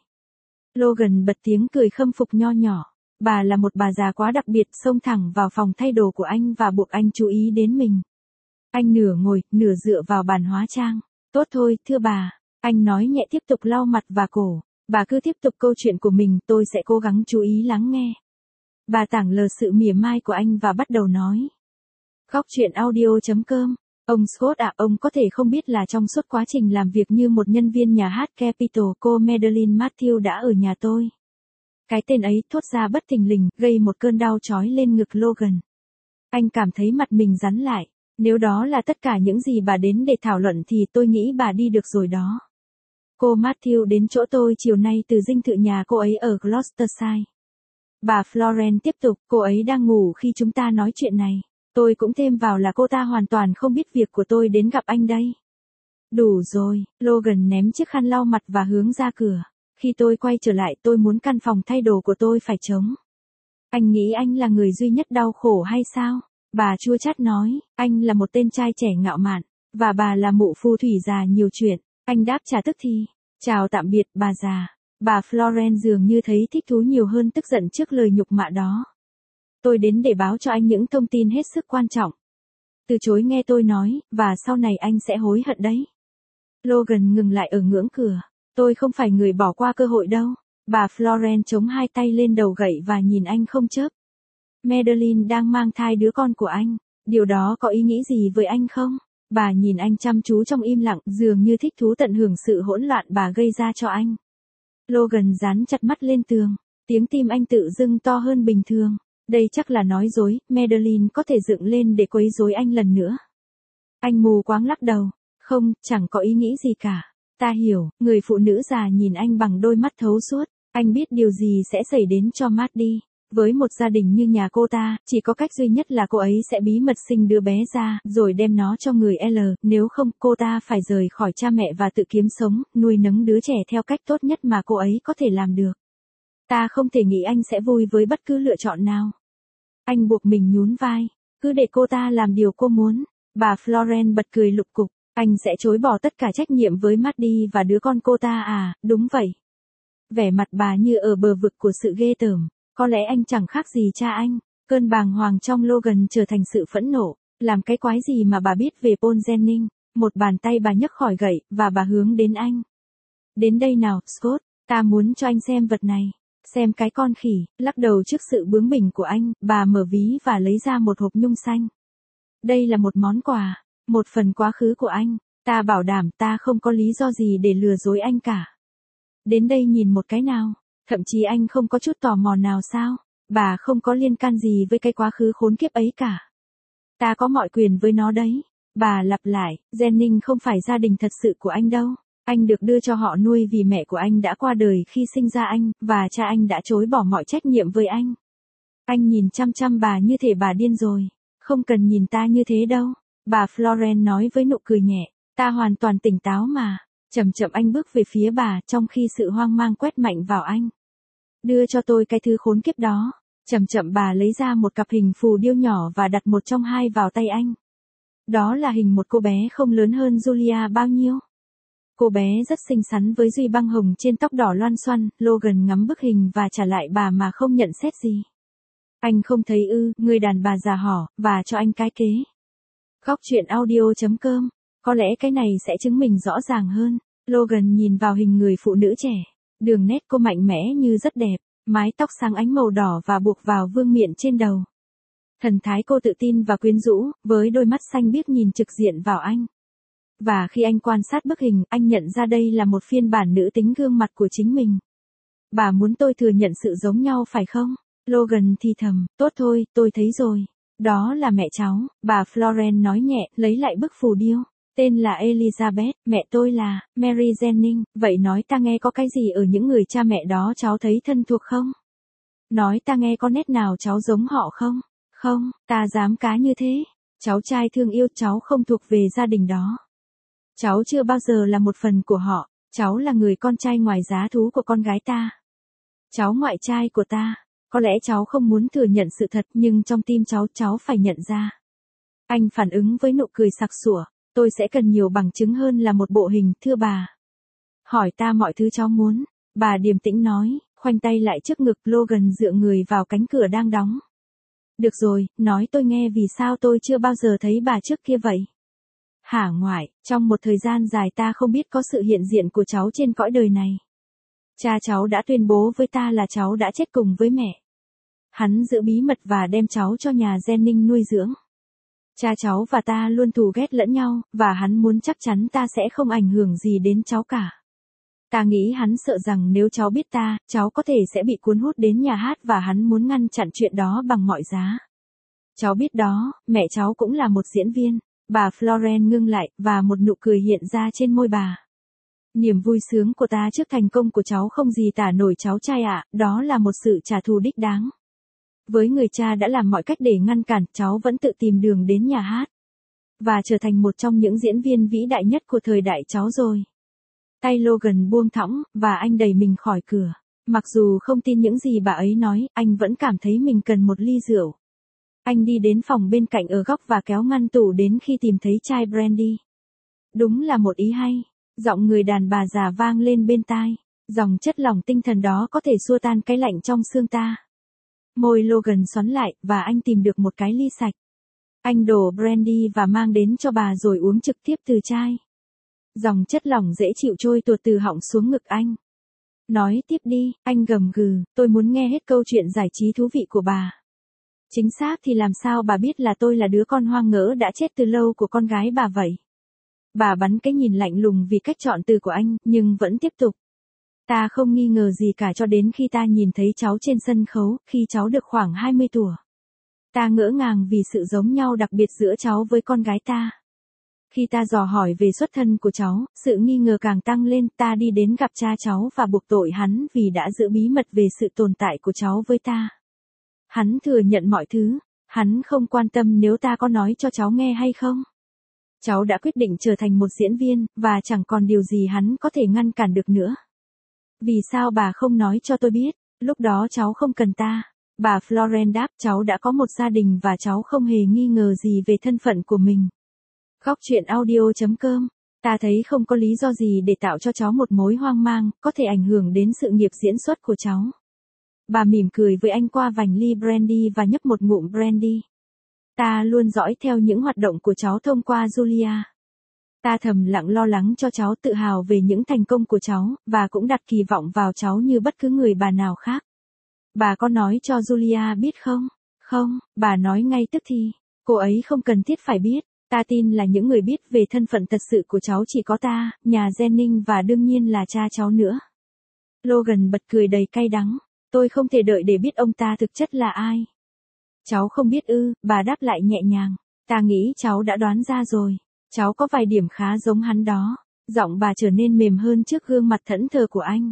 [SPEAKER 1] Logan bật tiếng cười khâm phục nho nhỏ. Bà là một bà già quá đặc biệt, xông thẳng vào phòng thay đồ của anh và buộc anh chú ý đến mình. Anh nửa ngồi, nửa dựa vào bàn hóa trang. Tốt thôi, thưa bà. Anh nói nhẹ tiếp tục lau mặt và cổ. Bà cứ tiếp tục câu chuyện của mình, tôi sẽ cố gắng chú ý lắng nghe. Bà tảng lờ sự mỉa mai của anh và bắt đầu nói. Góc chuyện audio.com. Ông Scott à, ông có thể không biết là trong suốt quá trình làm việc như một nhân viên nhà hát Capitol, cô Madeline Matthew đã ở nhà tôi. Cái tên ấy thốt ra bất thình lình, gây một cơn đau chói lên ngực Logan. Anh cảm thấy mặt mình rắn lại. Nếu đó là tất cả những gì bà đến để thảo luận thì tôi nghĩ bà đi được rồi đó. Cô Matthew đến chỗ tôi chiều nay từ dinh thự nhà cô ấy ở Gloucestershire. Bà Florence tiếp tục, cô ấy đang ngủ khi chúng ta nói chuyện này. Tôi cũng thêm vào là cô ta hoàn toàn không biết việc của tôi đến gặp anh đây. Đủ rồi, Logan ném chiếc khăn lau mặt và hướng ra cửa. Khi tôi quay trở lại tôi muốn căn phòng thay đồ của tôi phải trống. Anh nghĩ anh là người duy nhất đau khổ hay sao? Bà chua chát nói, anh là một tên trai trẻ ngạo mạn, và bà là mụ phù thủy già nhiều chuyện. Anh đáp trả tức thì, chào tạm biệt bà già. Bà Florence dường như thấy thích thú nhiều hơn tức giận trước lời nhục mạ đó. Tôi đến để báo cho anh những thông tin hết sức quan trọng. Từ chối nghe tôi nói, và sau này anh sẽ hối hận đấy. Logan ngừng lại ở ngưỡng cửa. Tôi không phải người bỏ qua cơ hội đâu. Bà Florence chống hai tay lên đầu gậy và nhìn anh không chớp. Madeline đang mang thai đứa con của anh. Điều đó có ý nghĩ gì với anh không? Bà nhìn anh chăm chú trong im lặng, dường như thích thú tận hưởng sự hỗn loạn bà gây ra cho anh. Logan dán chặt mắt lên tường. Tiếng tim anh tự dưng to hơn bình thường. Đây chắc là nói dối, Madeline có thể dựng lên để quấy rối anh lần nữa. Anh mù quáng lắc đầu. Không, chẳng có ý nghĩ gì cả. Ta hiểu, người phụ nữ già nhìn anh bằng đôi mắt thấu suốt. Anh biết điều gì sẽ xảy đến cho Maddie. Với một gia đình như nhà cô ta, chỉ có cách duy nhất là cô ấy sẽ bí mật sinh đứa bé ra, rồi đem nó cho người L, nếu không, cô ta phải rời khỏi cha mẹ và tự kiếm sống, nuôi nấng đứa trẻ theo cách tốt nhất mà cô ấy có thể làm được. Ta không thể nghĩ anh sẽ vui với bất cứ lựa chọn nào. Anh buộc mình nhún vai, cứ để cô ta làm điều cô muốn. Bà Florence bật cười lục cục, anh sẽ chối bỏ tất cả trách nhiệm với Maddie và đứa con cô ta à, đúng vậy. Vẻ mặt bà như ở bờ vực của sự ghê tởm. Có lẽ anh chẳng khác gì cha anh. Cơn bàng hoàng trong Logan trở thành sự phẫn nộ. Làm cái quái gì mà bà biết về Paul Jennings? Một bàn tay bà nhấc khỏi gậy, và bà hướng đến anh. Đến đây nào, Scott, ta muốn cho anh xem vật này. Xem cái con khỉ, lắc đầu trước sự bướng bỉnh của anh, bà mở ví và lấy ra một hộp nhung xanh. Đây là một món quà, một phần quá khứ của anh. Ta bảo đảm ta không có lý do gì để lừa dối anh cả. Đến đây nhìn một cái nào. Thậm chí anh không có chút tò mò nào sao? Bà không có liên can gì với cái quá khứ khốn kiếp ấy cả. Ta có mọi quyền với nó đấy. Bà lặp lại, Jennings không phải gia đình thật sự của anh đâu. Anh được đưa cho họ nuôi vì mẹ của anh đã qua đời khi sinh ra anh, và cha anh đã chối bỏ mọi trách nhiệm với anh. Anh nhìn chăm chăm bà như thể bà điên rồi. Không cần nhìn ta như thế đâu. Bà Florence nói với nụ cười nhẹ. Ta hoàn toàn tỉnh táo mà. Chậm chậm anh bước về phía bà, trong khi sự hoang mang quét mạnh vào anh. Đưa cho tôi cái thứ khốn kiếp đó. Chậm chậm bà lấy ra một cặp hình phù điêu nhỏ và đặt một trong hai vào tay anh. Đó là hình một cô bé không lớn hơn Julia bao nhiêu. Cô bé rất xinh xắn với duy băng hồng trên tóc đỏ loăn xoăn. Logan ngắm bức hình và trả lại bà mà không nhận xét gì. Anh không thấy ư? Người đàn bà già hỏi, và cho anh cái kế. Góc truyện audio.com. Có lẽ cái này sẽ chứng minh rõ ràng hơn. Logan nhìn vào hình người phụ nữ trẻ. Đường nét cô mạnh mẽ như rất đẹp, mái tóc sáng ánh màu đỏ và buộc vào vương miện trên đầu. Thần thái cô tự tin và quyến rũ, với đôi mắt xanh biếc nhìn trực diện vào anh. Và khi anh quan sát bức hình, anh nhận ra đây là một phiên bản nữ tính gương mặt của chính mình. Bà muốn tôi thừa nhận sự giống nhau phải không? Logan thì thầm, tốt thôi, tôi thấy rồi. Đó là mẹ cháu, bà Florence nói nhẹ, lấy lại bức phù điêu. Tên là Elizabeth, mẹ tôi là Mary Jennings, vậy nói ta nghe có cái gì ở những người cha mẹ đó cháu thấy thân thuộc không? Nói ta nghe có nét nào cháu giống họ không? Không, ta dám cá như thế. Cháu trai thương yêu cháu không thuộc về gia đình đó. Cháu chưa bao giờ là một phần của họ, cháu là người con trai ngoài giá thú của con gái ta. Cháu ngoại trai của ta, có lẽ cháu không muốn thừa nhận sự thật nhưng trong tim cháu phải nhận ra. Anh phản ứng với nụ cười sặc sủa. Tôi sẽ cần nhiều bằng chứng hơn là một bộ hình, thưa bà. Hỏi ta mọi thứ cháu muốn. Bà điềm tĩnh nói, khoanh tay lại trước ngực. Logan dựa người vào cánh cửa đang đóng. Được rồi, nói tôi nghe vì sao tôi chưa bao giờ thấy bà trước kia vậy. Hả ngoại, trong một thời gian dài ta không biết có sự hiện diện của cháu trên cõi đời này. Cha cháu đã tuyên bố với ta là cháu đã chết cùng với mẹ. Hắn giữ bí mật và đem cháu cho nhà Jennings nuôi dưỡng. Cha cháu và ta luôn thù ghét lẫn nhau, và hắn muốn chắc chắn ta sẽ không ảnh hưởng gì đến cháu cả. Ta nghĩ hắn sợ rằng nếu cháu biết ta, cháu có thể sẽ bị cuốn hút đến nhà hát và hắn muốn ngăn chặn chuyện đó bằng mọi giá. Cháu biết đó, mẹ cháu cũng là một diễn viên. Bà Florence ngưng lại, và một nụ cười hiện ra trên môi bà. Niềm vui sướng của ta trước thành công của cháu không gì tả nổi cháu trai ạ, đó là một sự trả thù đích đáng. Với người cha đã làm mọi cách để ngăn cản, cháu vẫn tự tìm đường đến nhà hát. Và trở thành một trong những diễn viên vĩ đại nhất của thời đại cháu rồi. Tay Logan buông thõng, và anh đẩy mình khỏi cửa. Mặc dù không tin những gì bà ấy nói, anh vẫn cảm thấy mình cần một ly rượu. Anh đi đến phòng bên cạnh ở góc và kéo ngăn tủ đến khi tìm thấy chai brandy. Đúng là một ý hay. Giọng người đàn bà già vang lên bên tai. Dòng chất lỏng tinh thần đó có thể xua tan cái lạnh trong xương ta. Môi Logan xoắn lại, và anh tìm được một cái ly sạch. Anh đổ brandy và mang đến cho bà rồi uống trực tiếp từ chai. Dòng chất lỏng dễ chịu trôi tuột từ họng xuống ngực anh. Nói tiếp đi, anh gầm gừ, tôi muốn nghe hết câu chuyện giải trí thú vị của bà. Chính xác thì làm sao bà biết là tôi là đứa con hoang ngỡ đã chết từ lâu của con gái bà vậy? Bà bắn cái nhìn lạnh lùng vì cách chọn từ của anh, nhưng vẫn tiếp tục. Ta không nghi ngờ gì cả cho đến khi ta nhìn thấy cháu trên sân khấu, khi cháu được khoảng 20 tuổi. Ta ngỡ ngàng vì sự giống nhau đặc biệt giữa cháu với con gái ta. Khi ta dò hỏi về xuất thân của cháu, sự nghi ngờ càng tăng lên, ta đi đến gặp cha cháu và buộc tội hắn vì đã giữ bí mật về sự tồn tại của cháu với ta. Hắn thừa nhận mọi thứ, hắn không quan tâm nếu ta có nói cho cháu nghe hay không. Cháu đã quyết định trở thành một diễn viên, và chẳng còn điều gì hắn có thể ngăn cản được nữa. Vì sao bà không nói cho tôi biết, lúc đó cháu không cần ta. Bà Florence đáp, cháu đã có một gia đình và cháu không hề nghi ngờ gì về thân phận của mình. Góc truyện audio.com. Ta thấy không có lý do gì để tạo cho cháu một mối hoang mang, có thể ảnh hưởng đến sự nghiệp diễn xuất của cháu. Bà mỉm cười với anh qua vành ly brandy và nhấp một ngụm brandy. Ta luôn dõi theo những hoạt động của cháu thông qua Julia. Ta thầm lặng lo lắng cho cháu, tự hào về những thành công của cháu, và cũng đặt kỳ vọng vào cháu như bất cứ người bà nào khác. Bà có nói cho Julia biết không? Không, bà nói ngay tức thì. Cô ấy không cần thiết phải biết. Ta tin là những người biết về thân phận thật sự của cháu chỉ có ta, nhà Jennings và đương nhiên là cha cháu nữa. Logan bật cười đầy cay đắng. Tôi không thể đợi để biết ông ta thực chất là ai. Cháu không biết ư, bà đáp lại nhẹ nhàng. Ta nghĩ cháu đã đoán ra rồi. Cháu có vài điểm khá giống hắn đó. Giọng bà trở nên mềm hơn trước gương mặt thẫn thờ của anh.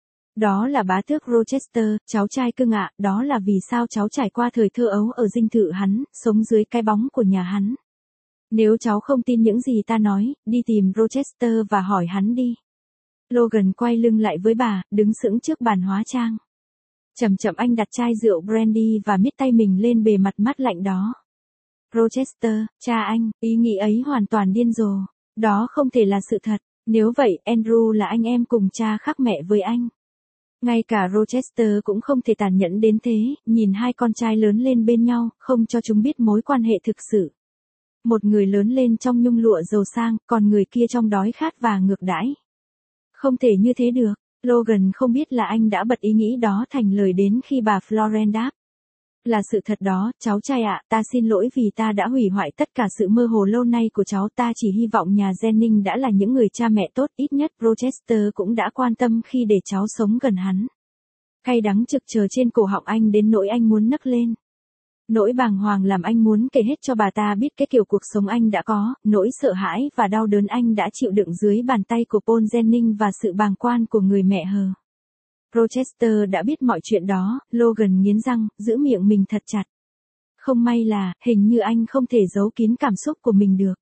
[SPEAKER 1] Đó là bá tước Rochester, cháu trai cưng ạ, đó là vì sao cháu trải qua thời thơ ấu ở dinh thự hắn, sống dưới cái bóng của nhà hắn. Nếu cháu không tin những gì ta nói, đi tìm Rochester và hỏi hắn đi. Logan quay lưng lại với bà, đứng sững trước bàn hóa trang. Chậm chậm anh đặt chai rượu brandy và miết tay mình lên bề mặt mát lạnh đó. Rochester, cha anh, ý nghĩ ấy hoàn toàn điên rồ. Đó không thể là sự thật. Nếu vậy, Andrew là anh em cùng cha khác mẹ với anh. Ngay cả Rochester cũng không thể tàn nhẫn đến thế, nhìn hai con trai lớn lên bên nhau, không cho chúng biết mối quan hệ thực sự. Một người lớn lên trong nhung lụa giàu sang, còn người kia trong đói khát và ngược đãi. Không thể như thế được. Logan không biết là anh đã bật ý nghĩ đó thành lời đến khi bà Florence đáp. Là sự thật đó, cháu trai ạ, ta xin lỗi vì ta đã hủy hoại tất cả sự mơ hồ lâu nay của cháu. Ta chỉ hy vọng nhà Jennings đã là những người cha mẹ tốt, ít nhất Rochester cũng đã quan tâm khi để cháu sống gần hắn. Cay đắng trực chờ trên cổ họng anh đến nỗi anh muốn nấc lên. Nỗi bàng hoàng làm anh muốn kể hết cho bà ta biết cái kiểu cuộc sống anh đã có, nỗi sợ hãi và đau đớn anh đã chịu đựng dưới bàn tay của Paul Jennings và sự bàng quan của người mẹ hờ. Rochester đã biết mọi chuyện đó, Logan nghiến răng, giữ miệng mình thật chặt. Không may là, hình như anh không thể giấu kín cảm xúc của mình được.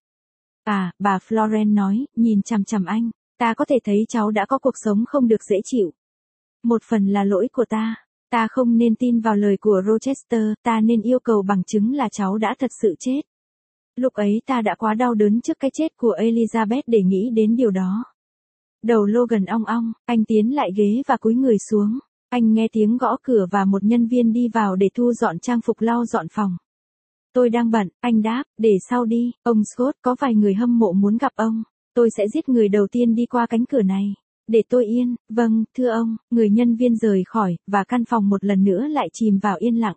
[SPEAKER 1] À, bà Florence nói, nhìn chằm chằm anh, ta có thể thấy cháu đã có cuộc sống không được dễ chịu. Một phần là lỗi của ta. Ta không nên tin vào lời của Rochester, ta nên yêu cầu bằng chứng là cháu đã thật sự chết. Lúc ấy ta đã quá đau đớn trước cái chết của Elizabeth để nghĩ đến điều đó. Đầu Logan ong ong, anh tiến lại ghế và cúi người xuống. Anh nghe tiếng gõ cửa và một nhân viên đi vào để thu dọn trang phục lau dọn phòng. Tôi đang bận, anh đáp, để sau đi, ông Scott, có vài người hâm mộ muốn gặp ông. Tôi sẽ giết người đầu tiên đi qua cánh cửa này. Để tôi yên, vâng, thưa ông, người nhân viên rời khỏi, và căn phòng một lần nữa lại chìm vào yên lặng.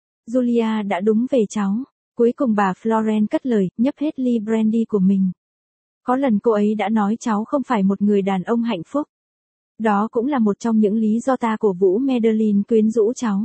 [SPEAKER 1] Julia đã đúng về cháu. Cuối cùng bà Florence cất lời, nhấp hết ly brandy của mình. Có lần cô ấy đã nói cháu không phải một người đàn ông hạnh phúc. Đó cũng là một trong những lý do ta cổ vũ Madeline quyến rũ cháu.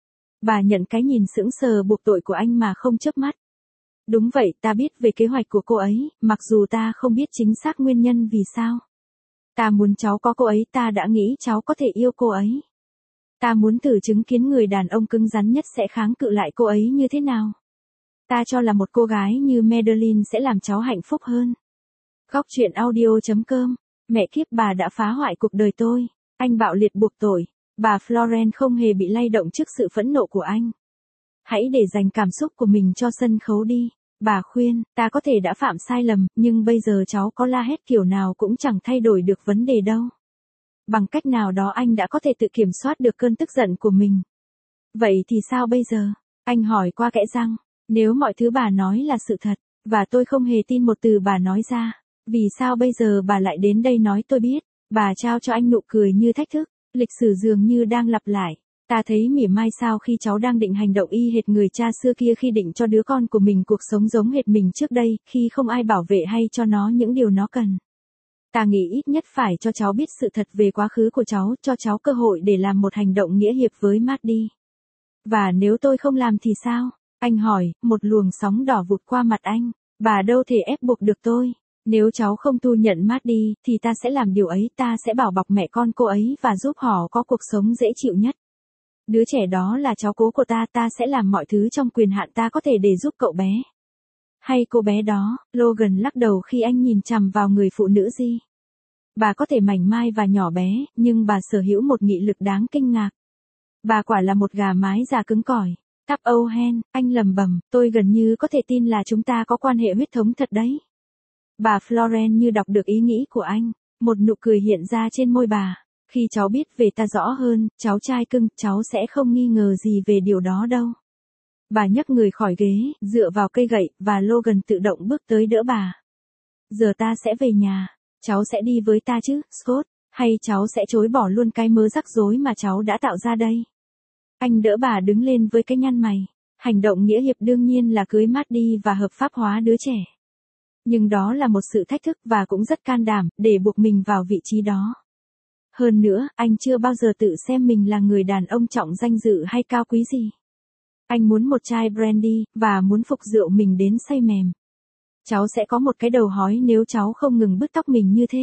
[SPEAKER 1] Bà nhận cái nhìn sững sờ buộc tội của anh mà không chớp mắt. Đúng vậy, ta biết về kế hoạch của cô ấy, mặc dù ta không biết chính xác nguyên nhân vì sao. Ta muốn cháu có cô ấy, ta đã nghĩ cháu có thể yêu cô ấy. Ta muốn thử chứng kiến người đàn ông cứng rắn nhất sẽ kháng cự lại cô ấy như thế nào. Ta cho là một cô gái như Madeline sẽ làm cháu hạnh phúc hơn. Góc truyện audio.com. Mẹ kiếp, bà đã phá hoại cuộc đời tôi. Anh bạo liệt buộc tội. Bà Florence không hề bị lay động trước sự phẫn nộ của anh. Hãy để dành cảm xúc của mình cho sân khấu đi. Bà khuyên, ta có thể đã phạm sai lầm, nhưng bây giờ cháu có la hét kiểu nào cũng chẳng thay đổi được vấn đề đâu. Bằng cách nào đó anh đã có thể tự kiểm soát được cơn tức giận của mình. Vậy thì sao bây giờ? Anh hỏi qua kẽ răng. Nếu mọi thứ bà nói là sự thật, và tôi không hề tin một từ bà nói ra, vì sao bây giờ bà lại đến đây nói tôi biết? Bà trao cho anh nụ cười như thách thức, lịch sử dường như đang lặp lại. Ta thấy mỉa mai sao khi cháu đang định hành động y hệt người cha xưa kia khi định cho đứa con của mình cuộc sống giống hệt mình trước đây, khi không ai bảo vệ hay cho nó những điều nó cần. Ta nghĩ ít nhất phải cho cháu biết sự thật về quá khứ của cháu, cho cháu cơ hội để làm một hành động nghĩa hiệp với Maddie. Và nếu tôi không làm thì sao? Anh hỏi, một luồng sóng đỏ vụt qua mặt anh. Bà đâu thể ép buộc được tôi. Nếu cháu không thu nhận Maddie, thì ta sẽ làm điều ấy, ta sẽ bảo bọc mẹ con cô ấy và giúp họ có cuộc sống dễ chịu nhất. Đứa trẻ đó là cháu cố của ta, ta sẽ làm mọi thứ trong quyền hạn ta có thể để giúp cậu bé. Hay cô bé đó, Logan lắc đầu khi anh nhìn chằm vào người phụ nữ G. Bà có thể mảnh mai và nhỏ bé, nhưng bà sở hữu một nghị lực đáng kinh ngạc. Bà quả là một gà mái già cứng cỏi. Tap Owen, anh lầm bầm, tôi gần như có thể tin là chúng ta có quan hệ huyết thống thật đấy. Bà Florence như đọc được ý nghĩ của anh, một nụ cười hiện ra trên môi bà. Khi cháu biết về ta rõ hơn, cháu trai cưng, cháu sẽ không nghi ngờ gì về điều đó đâu. Bà nhấc người khỏi ghế, dựa vào cây gậy, và Logan tự động bước tới đỡ bà. Giờ ta sẽ về nhà. Cháu sẽ đi với ta chứ, Scott, hay cháu sẽ chối bỏ luôn cái mớ rắc rối mà cháu đã tạo ra đây? Anh đỡ bà đứng lên với cái nhăn mày. Hành động nghĩa hiệp đương nhiên là cưới Maddie và hợp pháp hóa đứa trẻ. Nhưng đó là một sự thách thức và cũng rất can đảm, để buộc mình vào vị trí đó. Hơn nữa, anh chưa bao giờ tự xem mình là người đàn ông trọng danh dự hay cao quý gì. Anh muốn một chai brandy, và muốn phục rượu mình đến say mềm. Cháu sẽ có một cái đầu hói nếu cháu không ngừng bứt tóc mình như thế.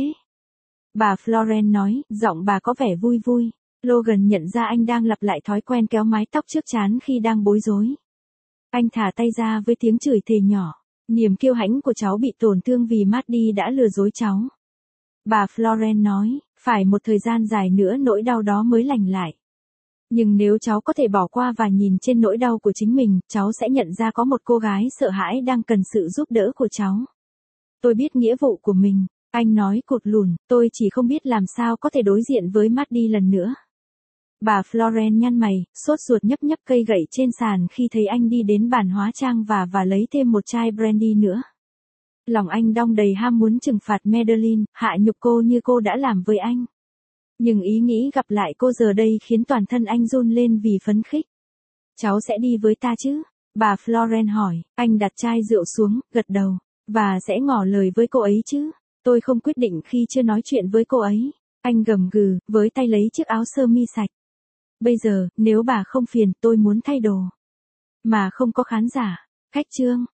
[SPEAKER 1] Bà Florence nói, giọng bà có vẻ vui vui. Logan nhận ra anh đang lặp lại thói quen kéo mái tóc trước trán khi đang bối rối. Anh thả tay ra với tiếng chửi thề nhỏ. Niềm kiêu hãnh của cháu bị tổn thương vì Maddie đã lừa dối cháu. Bà Florence nói, phải một thời gian dài nữa nỗi đau đó mới lành lại. Nhưng nếu cháu có thể bỏ qua và nhìn trên nỗi đau của chính mình, cháu sẽ nhận ra có một cô gái sợ hãi đang cần sự giúp đỡ của cháu. Tôi biết nghĩa vụ của mình, anh nói cụt lùn, tôi chỉ không biết làm sao có thể đối diện với Maddie lần nữa. Bà Florence nhăn mày, sốt ruột nhấp nhấp cây gậy trên sàn khi thấy anh đi đến bàn hóa trang và lấy thêm một chai brandy nữa. Lòng anh đong đầy ham muốn trừng phạt Madeline, hạ nhục cô như cô đã làm với anh. Nhưng ý nghĩ gặp lại cô giờ đây khiến toàn thân anh run lên vì phấn khích. Cháu sẽ đi với ta chứ? Bà Florence hỏi. Anh đặt chai rượu xuống, gật đầu. Và sẽ ngỏ lời với cô ấy chứ? Tôi không quyết định khi chưa nói chuyện với cô ấy. Anh gầm gừ, với tay lấy chiếc áo sơ mi sạch. Bây giờ, nếu bà không phiền, tôi muốn thay đồ. Mà không có khán giả. Khách chương.